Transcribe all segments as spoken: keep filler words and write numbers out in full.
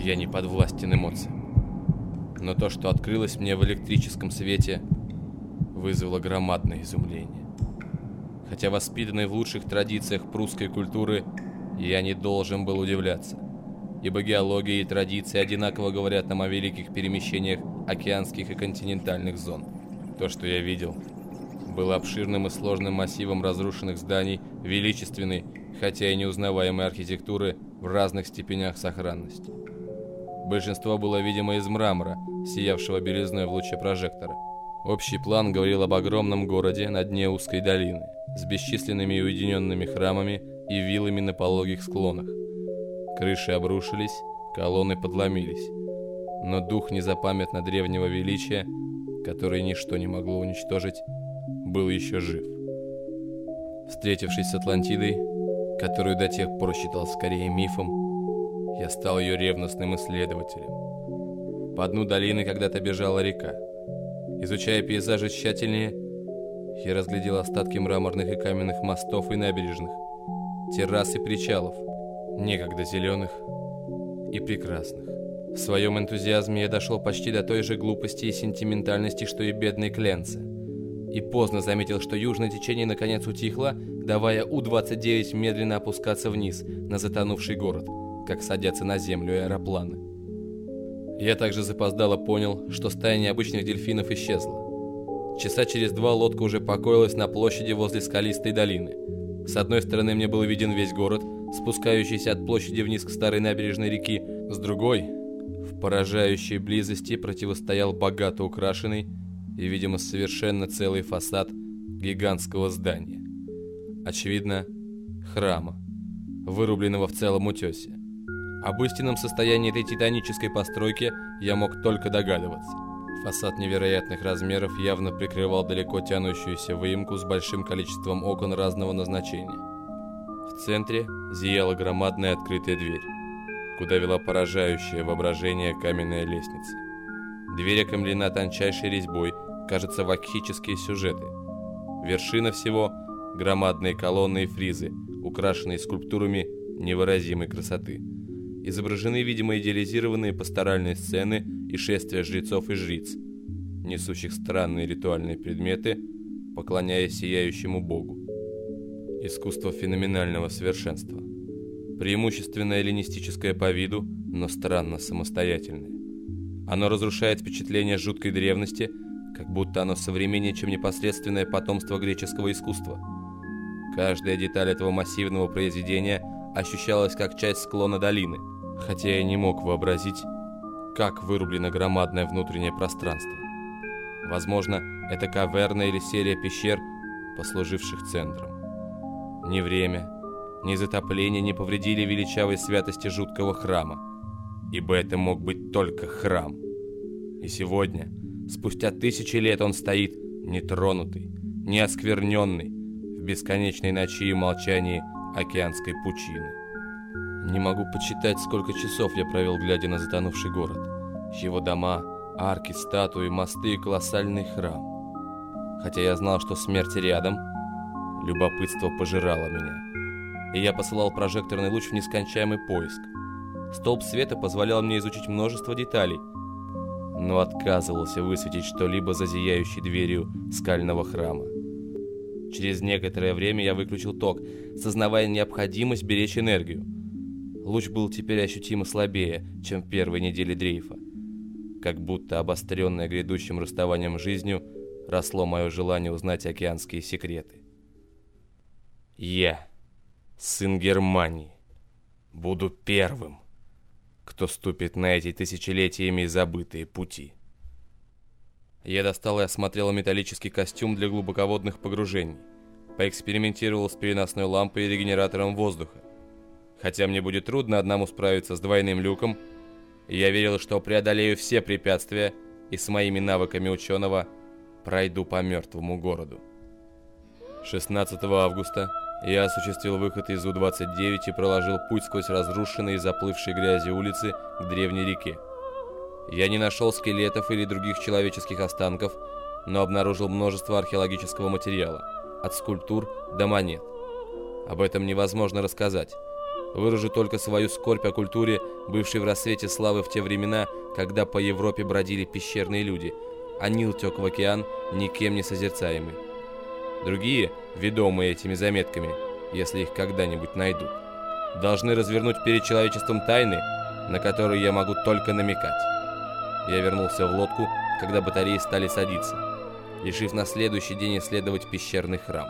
Я не подвластен эмоциям. Но то, что открылось мне в электрическом свете, вызвало громадное изумление. Хотя воспитанный в лучших традициях прусской культуры, я не должен был удивляться, ибо геология и традиции одинаково говорят нам о великих перемещениях океанских и континентальных зон. То, что я видел, было обширным и сложным массивом разрушенных зданий, величественной, хотя и неузнаваемой архитектуры в разных степенях сохранности. Большинство было, видимо, из мрамора, сиявшего белизной в луче прожектора. Общий план говорил об огромном городе на дне узкой долины, с бесчисленными и уединенными храмами и виллами на пологих склонах. Крыши обрушились, колонны подломились, но дух незапамятно древнего величия, который ничто не могло уничтожить, был еще жив. Встретившись с Атлантидой, которую до тех пор считал скорее мифом, я стал ее ревностным исследователем. По дну долины когда-то бежала река. Изучая пейзажи тщательнее, я разглядел остатки мраморных и каменных мостов и набережных, террас и причалов, некогда зеленых и прекрасных. В своем энтузиазме я дошел почти до той же глупости и сентиментальности, что и бедный Кленце, и поздно заметил, что южное течение наконец утихло, давая У двадцать девять медленно опускаться вниз, на затонувший город, как садятся на землю аэропланы. Я также запоздало понял, что стая необычных дельфинов исчезла. Часа через два лодка уже покоилась на площади возле скалистой долины. С одной стороны мне был виден весь город, спускающийся от площади вниз к старой набережной реки, с другой, в поражающей близости, противостоял богато украшенный и, видимо, совершенно целый фасад гигантского здания. Очевидно, храма, вырубленного в целом утесе. Об истинном состоянии этой титанической постройки я мог только догадываться. Фасад невероятных размеров явно прикрывал далеко тянущуюся выемку с большим количеством окон разного назначения. В центре зияла громадная открытая дверь, куда вела поражающее воображение каменная лестница. Дверь окаймлена тончайшей резьбой, кажется, вакхические сюжеты. Вершина всего — громадные колонны и фризы, украшенные скульптурами невыразимой красоты. Изображены, видимо, идеализированные пасторальные сцены и шествия жрецов и жриц, несущих странные ритуальные предметы, поклоняясь сияющему богу. Искусство феноменального совершенства. Преимущественно эллинистическое по виду, но странно самостоятельное. Оно разрушает впечатление жуткой древности, как будто оно современнее, чем непосредственное потомство греческого искусства. Каждая деталь этого массивного произведения ощущалась как часть склона долины, хотя я не мог вообразить, как вырублено громадное внутреннее пространство. Возможно, это каверна или серия пещер, послуживших центром. Ни время, ни затопление не повредили величавой святости жуткого храма, ибо это мог быть только храм. И сегодня, спустя тысячи лет, он стоит нетронутый, неоскверненный, в бесконечной ночи и молчании океанской пучины. Не могу подсчитать, сколько часов я провел, глядя на затонувший город. Его дома, арки, статуи, мосты и колоссальный храм. Хотя я знал, что смерть рядом, любопытство пожирало меня. И я посылал прожекторный луч в нескончаемый поиск. Столб света позволял мне изучить множество деталей, но отказывался высветить что-либо за зияющей дверью скального храма. Через некоторое время я выключил ток, сознавая необходимость беречь энергию. Луч был теперь ощутимо слабее, чем в первой неделе дрейфа. Как будто обостренное грядущим расставанием с жизнью, росло мое желание узнать океанские секреты. Я, сын Германии, буду первым, кто ступит на эти тысячелетиями забытые пути. Я достал и осмотрел металлический костюм для глубоководных погружений, поэкспериментировал с переносной лампой и регенератором воздуха. Хотя мне будет трудно одному справиться с двойным люком, я верил, что преодолею все препятствия и с моими навыками ученого пройду по мертвому городу. шестнадцатого августа я осуществил выход из У двадцать девять и проложил путь сквозь разрушенные и заплывшие грязью улицы к древней реке. Я не нашел скелетов или других человеческих останков, но обнаружил множество археологического материала, от скульптур до монет. Об этом невозможно рассказать. Выражу только свою скорбь о культуре, бывшей в расцвете славы в те времена, когда по Европе бродили пещерные люди, а Нил тек в океан, никем не созерцаемый. Другие, ведомые этими заметками, если их когда-нибудь найдут, должны развернуть перед человечеством тайны, на которые я могу только намекать. Я вернулся в лодку, когда батареи стали садиться, решив на следующий день исследовать пещерный храм.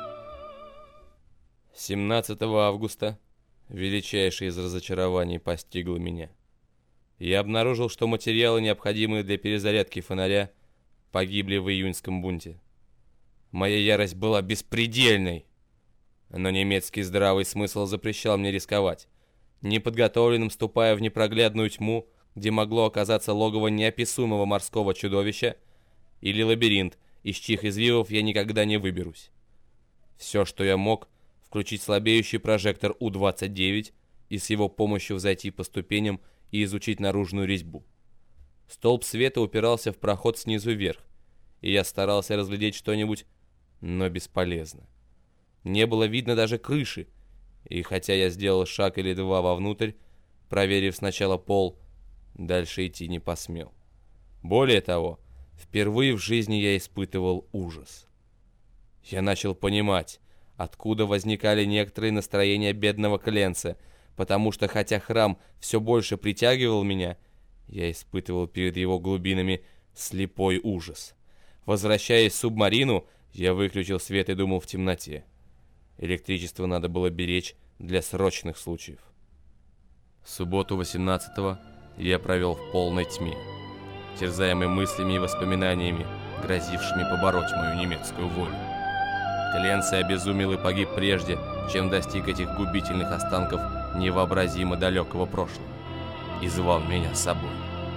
семнадцатого августа величайшее из разочарований постигло меня. Я обнаружил, что материалы, необходимые для перезарядки фонаря, погибли в июньском бунте. Моя ярость была беспредельной, но немецкий здравый смысл запрещал мне рисковать, неподготовленным ступая в непроглядную тьму, где могло оказаться логово неописуемого морского чудовища или лабиринт, из чьих извивов я никогда не выберусь. Все, что я мог, включить слабеющий прожектор У двадцать девять и с его помощью взойти по ступеням и изучить наружную резьбу. Столб света упирался в проход снизу вверх, и я старался разглядеть что-нибудь, но бесполезно. Не было видно даже крыши, и хотя я сделал шаг или два вовнутрь, проверив сначала пол, дальше идти не посмел. Более того, впервые в жизни я испытывал ужас. Я начал понимать, откуда возникали некоторые настроения бедного Кленца, потому что хотя храм все больше притягивал меня, я испытывал перед его глубинами слепой ужас. Возвращаясь в субмарину, я выключил свет и думал в темноте. Электричество надо было беречь для срочных случаев. Субботу восемнадцатого я провел в полной тьме, терзаемый мыслями и воспоминаниями, грозившими побороть мою немецкую волю. Кленц обезумел и погиб прежде, чем достиг этих губительных останков невообразимо далекого прошлого, и звал меня с собой.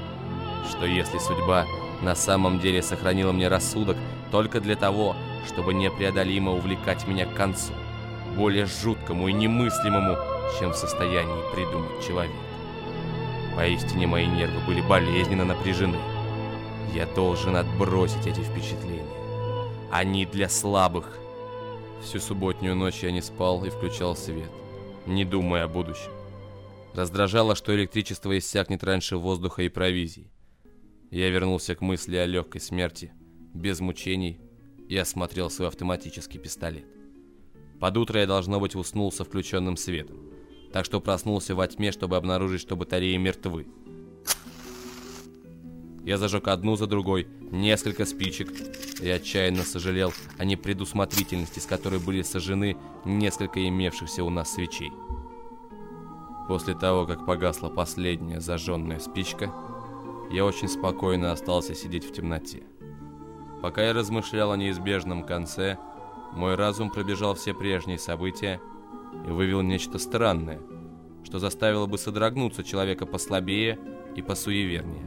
Что если судьба на самом деле сохранила мне рассудок только для того, чтобы непреодолимо увлекать меня к концу, более жуткому и немыслимому, чем в состоянии придумать человек. Поистине мои нервы были болезненно напряжены. Я должен отбросить эти впечатления. Они для слабых. Всю субботнюю ночь я не спал и включал свет, не думая о будущем. Раздражало, что электричество иссякнет раньше воздуха и провизии. Я вернулся к мысли о легкой смерти, без мучений, и осмотрел свой автоматический пистолет. Под утро я, должно быть, уснул со включенным светом, так что проснулся во тьме, чтобы обнаружить, что батареи мертвы. Я зажег одну за другой несколько спичек и отчаянно сожалел о непредусмотрительности, с которой были сожжены несколько имевшихся у нас свечей. После того, как погасла последняя зажженная спичка, я очень спокойно остался сидеть в темноте. Пока я размышлял о неизбежном конце, мой разум пробежал все прежние события и вывел нечто странное, что заставило бы содрогнуться человека послабее и посуевернее.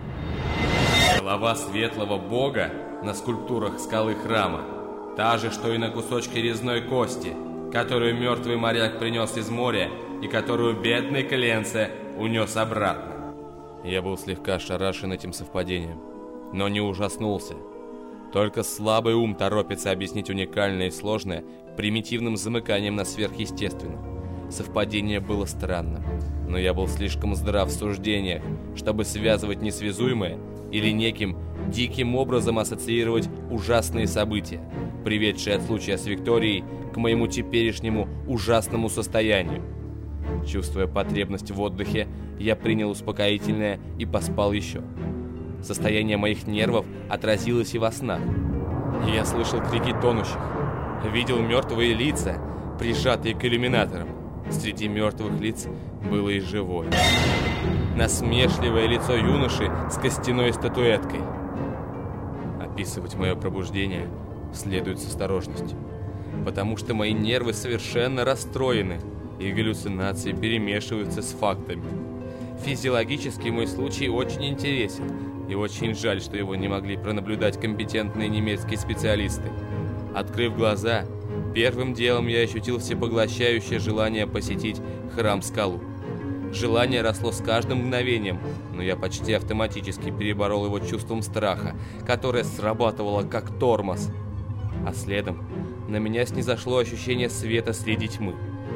Голова светлого бога на скульптурах скалы храма, та же, что и на кусочке резной кости, которую мертвый моряк принес из моря и которую бедный Кленце унес обратно. Я был слегка ошарашен этим совпадением, но не ужаснулся. Только слабый ум торопится объяснить уникальное и сложное примитивным замыканием на сверхъестественное. Совпадение было странным, но я был слишком здрав в суждениях, чтобы связывать несвязуемое или неким диким образом ассоциировать ужасные события, приведшие от случая с Викторией к моему теперешнему ужасному состоянию. Чувствуя потребность в отдыхе, я принял успокоительное и поспал еще. Состояние моих нервов отразилось и во снах. Я слышал крики тонущих, видел мертвые лица, прижатые к иллюминаторам. Среди мертвых лиц было и живое. Насмешливое лицо юноши с костяной статуэткой. Описывать мое пробуждение следует с осторожностью, потому что мои нервы совершенно расстроены, и галлюцинации перемешиваются с фактами. Физиологически мой случай очень интересен, и очень жаль, что его не могли пронаблюдать компетентные немецкие специалисты. Открыв глаза, первым делом я ощутил всепоглощающее желание посетить храм-скалу. Желание росло с каждым мгновением, но я почти автоматически переборол его чувством страха, которое срабатывало как тормоз. А следом на меня снизошло ощущение света среди тьмы.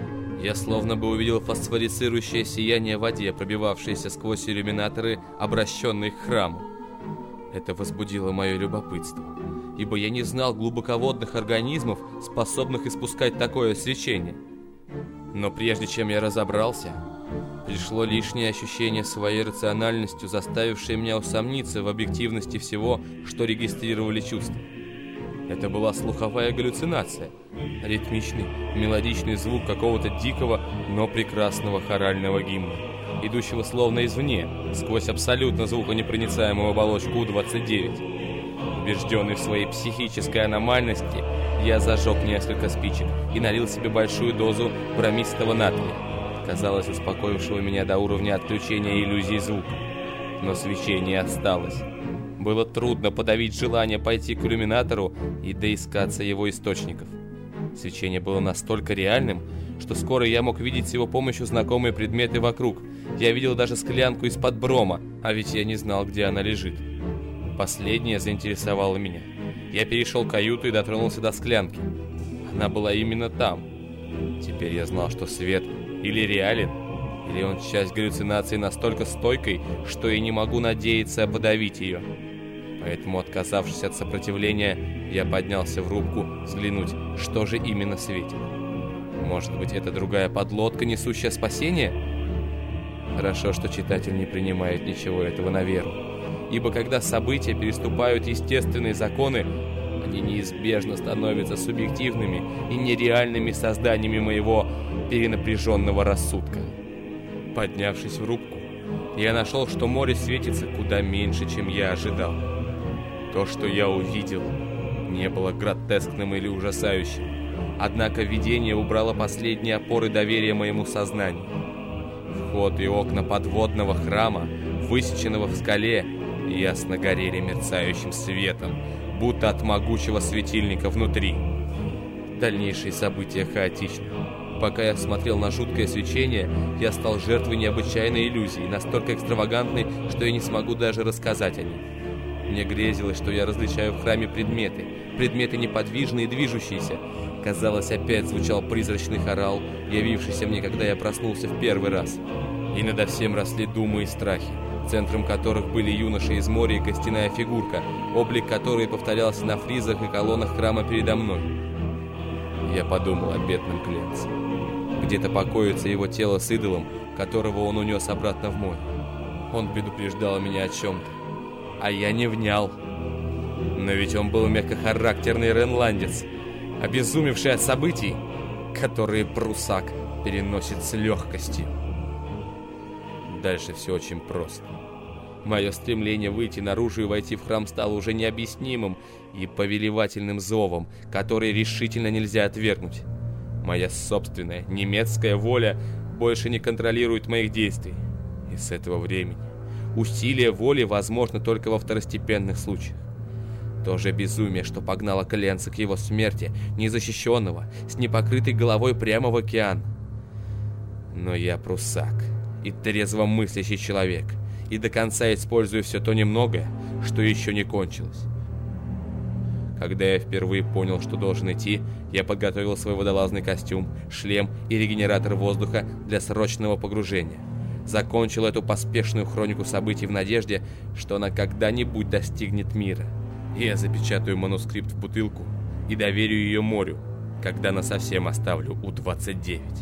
Я словно бы увидел фосфорицирующее сияние в воде, пробивавшееся сквозь иллюминаторы, обращенные к храму. Это возбудило мое любопытство, ибо я не знал глубоководных организмов, способных испускать такое свечение. Но прежде чем я разобрался, пришло лишнее ощущение своей рациональностью, заставившее меня усомниться в объективности всего, что регистрировали чувства. Это была слуховая галлюцинация, ритмичный, мелодичный звук какого-то дикого, но прекрасного хорального гимна, идущего словно извне, сквозь абсолютно звуконепроницаемую оболочку У двадцать девять. Убежденный в своей психической аномальности, я зажег несколько спичек и налил себе большую дозу бромистого натрия, казалось, успокоившего меня до уровня отключения иллюзии звука. Но свечение осталось. Было трудно подавить желание пойти к иллюминатору и доискаться его источников. Свечение было настолько реальным, что скоро я мог видеть с его помощью знакомые предметы вокруг. Я видел даже склянку из-под брома, а ведь я не знал, где она лежит. Последнее заинтересовало меня. Я перешел в каюту и дотронулся до склянки. Она была именно там. Теперь я знал, что свет или реален, или он часть галлюцинации настолько стойкой, что я не могу надеяться подавить ее. Поэтому, отказавшись от сопротивления, я поднялся в рубку взглянуть, что же именно светит. Может быть, это другая подлодка, несущая спасение? Хорошо, что читатель не принимает ничего этого на веру. Ибо когда события переступают естественные законы, они неизбежно становятся субъективными и нереальными созданиями моего перенапряженного рассудка. Поднявшись в рубку, я нашел, что море светится куда меньше, чем я ожидал. То, что я увидел, не было гротескным или ужасающим. Однако видение убрало последние опоры доверия моему сознанию. Вход и окна подводного храма, высеченного в скале, ясно горели мерцающим светом, будто от могучего светильника внутри. Дальнейшие события хаотичны. Пока я смотрел на жуткое свечение, я стал жертвой необычайной иллюзии, настолько экстравагантной, что я не смогу даже рассказать о ней. Мне грезилось, что я различаю в храме предметы, предметы неподвижные и движущиеся. Казалось, опять звучал призрачный хорал, явившийся мне, когда я проснулся в первый раз. И надо всем росли думы и страхи, центром которых были юноша из моря и костяная фигурка, облик которой повторялся на фризах и колоннах храма передо мной. Я подумал о бедном Кленце. Где-то покоится его тело с идолом, которого он унес обратно в море. Он предупреждал меня о чем-то, а я не внял. Но ведь он был мягкохарактерный ренландец, обезумевший от событий, которые прусак переносит с легкостью. Дальше все очень просто. Мое стремление выйти наружу и войти в храм стало уже необъяснимым и повелевательным зовом, который решительно нельзя отвергнуть. Моя собственная немецкая воля больше не контролирует моих действий. И с этого времени усилие воли возможно только во второстепенных случаях. То же безумие, что погнало Кленца к его смерти, незащищенного, с непокрытой головой прямо в океан. Но я прусак и трезво мыслящий человек, и до конца использую все то немногое, что еще не кончилось. Когда я впервые понял, что должен идти, я подготовил свой водолазный костюм, шлем и регенератор воздуха для срочного погружения. Закончил эту поспешную хронику событий в надежде, что она когда-нибудь достигнет мира. И я запечатаю манускрипт в бутылку и доверю ее морю, когда насовсем оставлю У двадцать девять.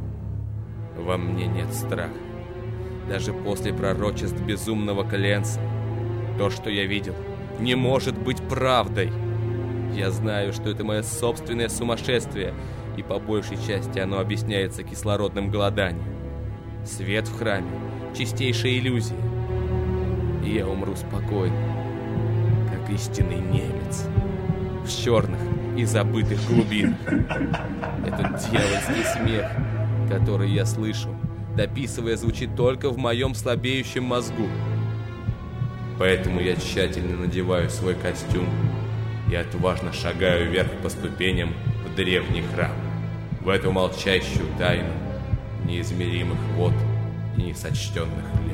Во мне нет страха. Даже после пророчеств безумного Кленца, то, что я видел, не может быть правдой. Я знаю, что это мое собственное сумасшествие, и по большей части оно объясняется кислородным голоданием. Свет в храме — чистейшая иллюзия. И я умру спокойно, как истинный немец, в черных и забытых глубинах. Этот дьявольский смех, который я слышу, дописывая, звучит только в моем слабеющем мозгу. Поэтому я тщательно надеваю свой костюм и отважно шагаю вверх по ступеням в древний храм, в эту молчащую тайну неизмеримых вод и несочтенных лет.